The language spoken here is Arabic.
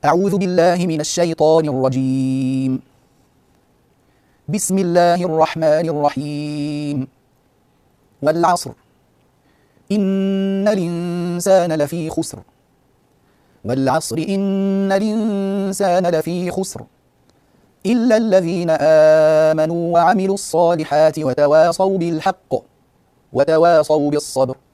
أعوذ بالله من الشيطان الرجيم. بسم الله الرحمن الرحيم. والعصر إن الإنسان لفي خسر. والعصر إن الإنسان لفي خسر إلا الذين آمنوا وعملوا الصالحات وتواصوا بالحق وتواصوا بالصبر.